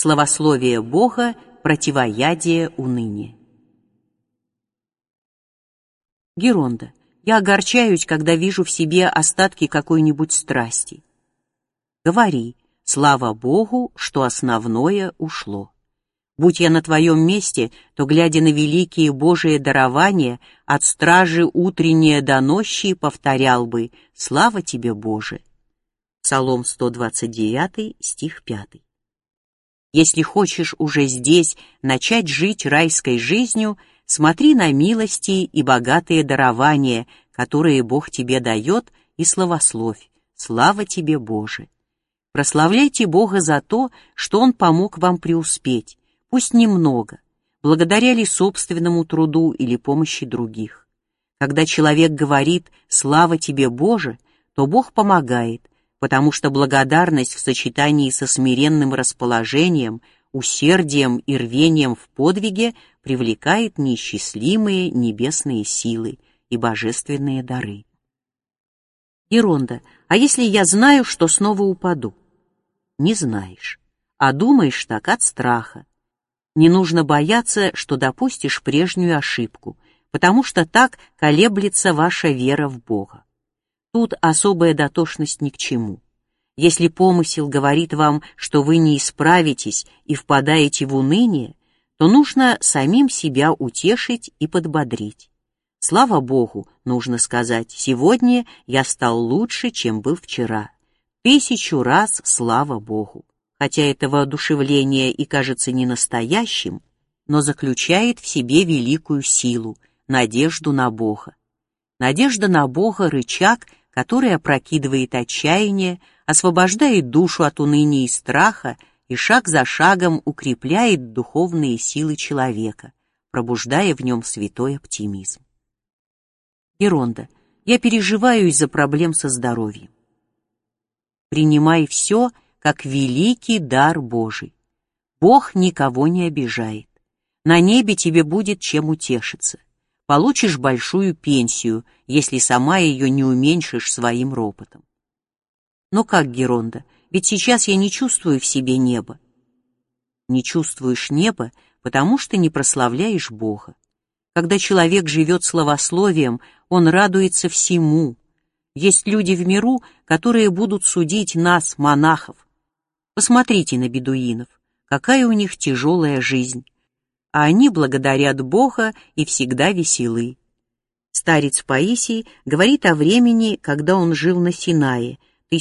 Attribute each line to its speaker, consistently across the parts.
Speaker 1: Славословие Бога – противоядие уныния. Геронда. Я огорчаюсь, когда вижу в себе остатки какой-нибудь страсти. Говори: слава Богу, что основное ушло. Будь я на твоем месте, то, глядя на великие Божие дарования, от стражи утреннее до нощи повторял бы: слава тебе, Боже. Псалом 129, стих 5. Если хочешь уже здесь начать жить райской жизнью, смотри на милости и богатые дарования, которые Бог тебе дает, и славословь: слава тебе, Боже. Прославляйте Бога за то, что Он помог вам преуспеть, пусть немного, благодаря ли собственному труду или помощи других. Когда человек говорит «слава тебе, Боже», то Бог помогает, потому что благодарность в сочетании со смиренным расположением, усердием и рвением в подвиге привлекает неисчислимые небесные силы и божественные дары. Геронда. А если я знаю, что снова упаду? Не знаешь, а думаешь так от страха. Не нужно бояться, что допустишь прежнюю ошибку, потому что так колеблется ваша вера в Бога. Тут особая дотошность ни к чему. Если помысел говорит вам, что вы не исправитесь и впадаете в уныние, то нужно самим себя утешить и подбодрить. Слава Богу, нужно сказать: сегодня я стал лучше, чем был вчера. 1000 раз слава Богу. Хотя это воодушевление и кажется не настоящим, но заключает в себе великую силу, надежду на Бога. Надежда на Бога — рычаг, который опрокидывает отчаяние, освобождает душу от уныния и страха и шаг за шагом укрепляет духовные силы человека, пробуждая в нем святой оптимизм. Геронда. Я переживаю из-за проблем со здоровьем. Принимай все как великий дар Божий. Бог никого не обижает. На небе тебе будет чем утешиться. Получишь большую пенсию, если сама ее не уменьшишь своим ропотом. Но как, Геронда, ведь сейчас я не чувствую в себе неба. Не чувствуешь неба, потому что не прославляешь Бога. Когда человек живет славословием, он радуется всему. Есть люди в миру, которые будут судить нас, монахов. Посмотрите на бедуинов, какая у них тяжелая жизнь. А они благодарят Бога и всегда веселы. Старец Паисий говорит о времени, когда он жил на Синае,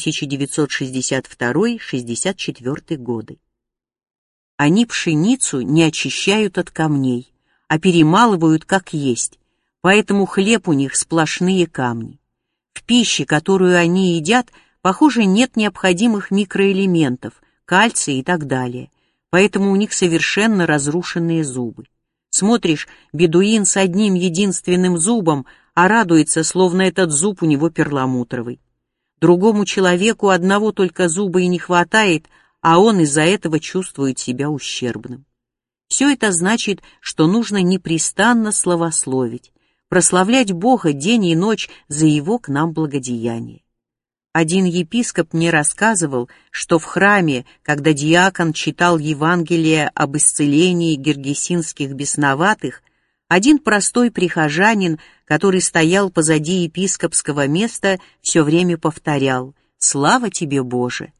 Speaker 1: 1962-64 годы. Они пшеницу не очищают от камней, а перемалывают как есть, поэтому хлеб у них сплошные камни. В пище, которую они едят, похоже, нет необходимых микроэлементов, кальция и так далее, поэтому у них совершенно разрушенные зубы. Смотришь, бедуин с одним единственным зубом, а радуется, словно этот зуб у него перламутровый. Другому человеку одного только зуба и не хватает, а он из-за этого чувствует себя ущербным. Все это значит, что нужно непрестанно славословить, прославлять Бога день и ночь за Его к нам благодеяние. Один епископ мне рассказывал, что в храме, когда диакон читал Евангелие об исцелении гергесинских бесноватых, один простой прихожанин, который стоял позади епископского места, все время повторял: «Слава тебе, Боже!».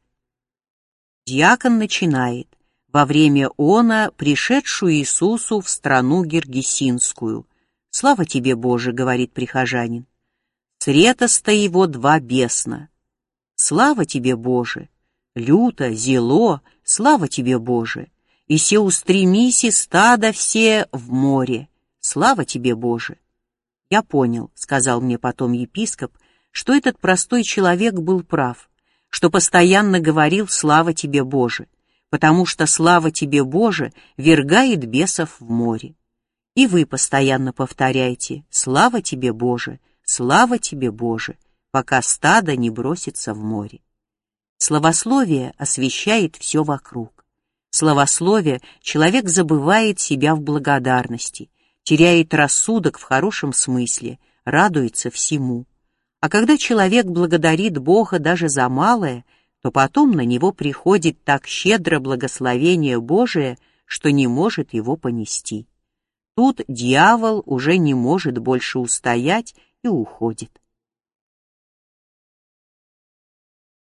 Speaker 1: Диакон начинает: «Во время она, пришедшую Иисусу в страну гергесинскую». «Слава тебе, Боже!» — говорит прихожанин. «Сретоста его 2 бесна». «Слава тебе, Боже! Люто, зело, слава тебе, Боже! И се устремиси стадо все в море, слава тебе, Боже!» «Я понял», — сказал мне потом епископ, что этот простой человек был прав, что постоянно говорил «слава тебе, Боже», потому что «слава тебе, Боже» вергает бесов в море. И вы постоянно повторяйте «слава тебе, Боже, слава тебе, Боже», пока стадо не бросится в море. Славословие освещает все вокруг. Славословие человек забывает себя в благодарности, теряет рассудок в хорошем смысле, радуется всему. А когда человек благодарит Бога даже за малое, то потом на него приходит так щедро благословение Божие, что не может его понести. Тут дьявол уже не может больше устоять и уходит.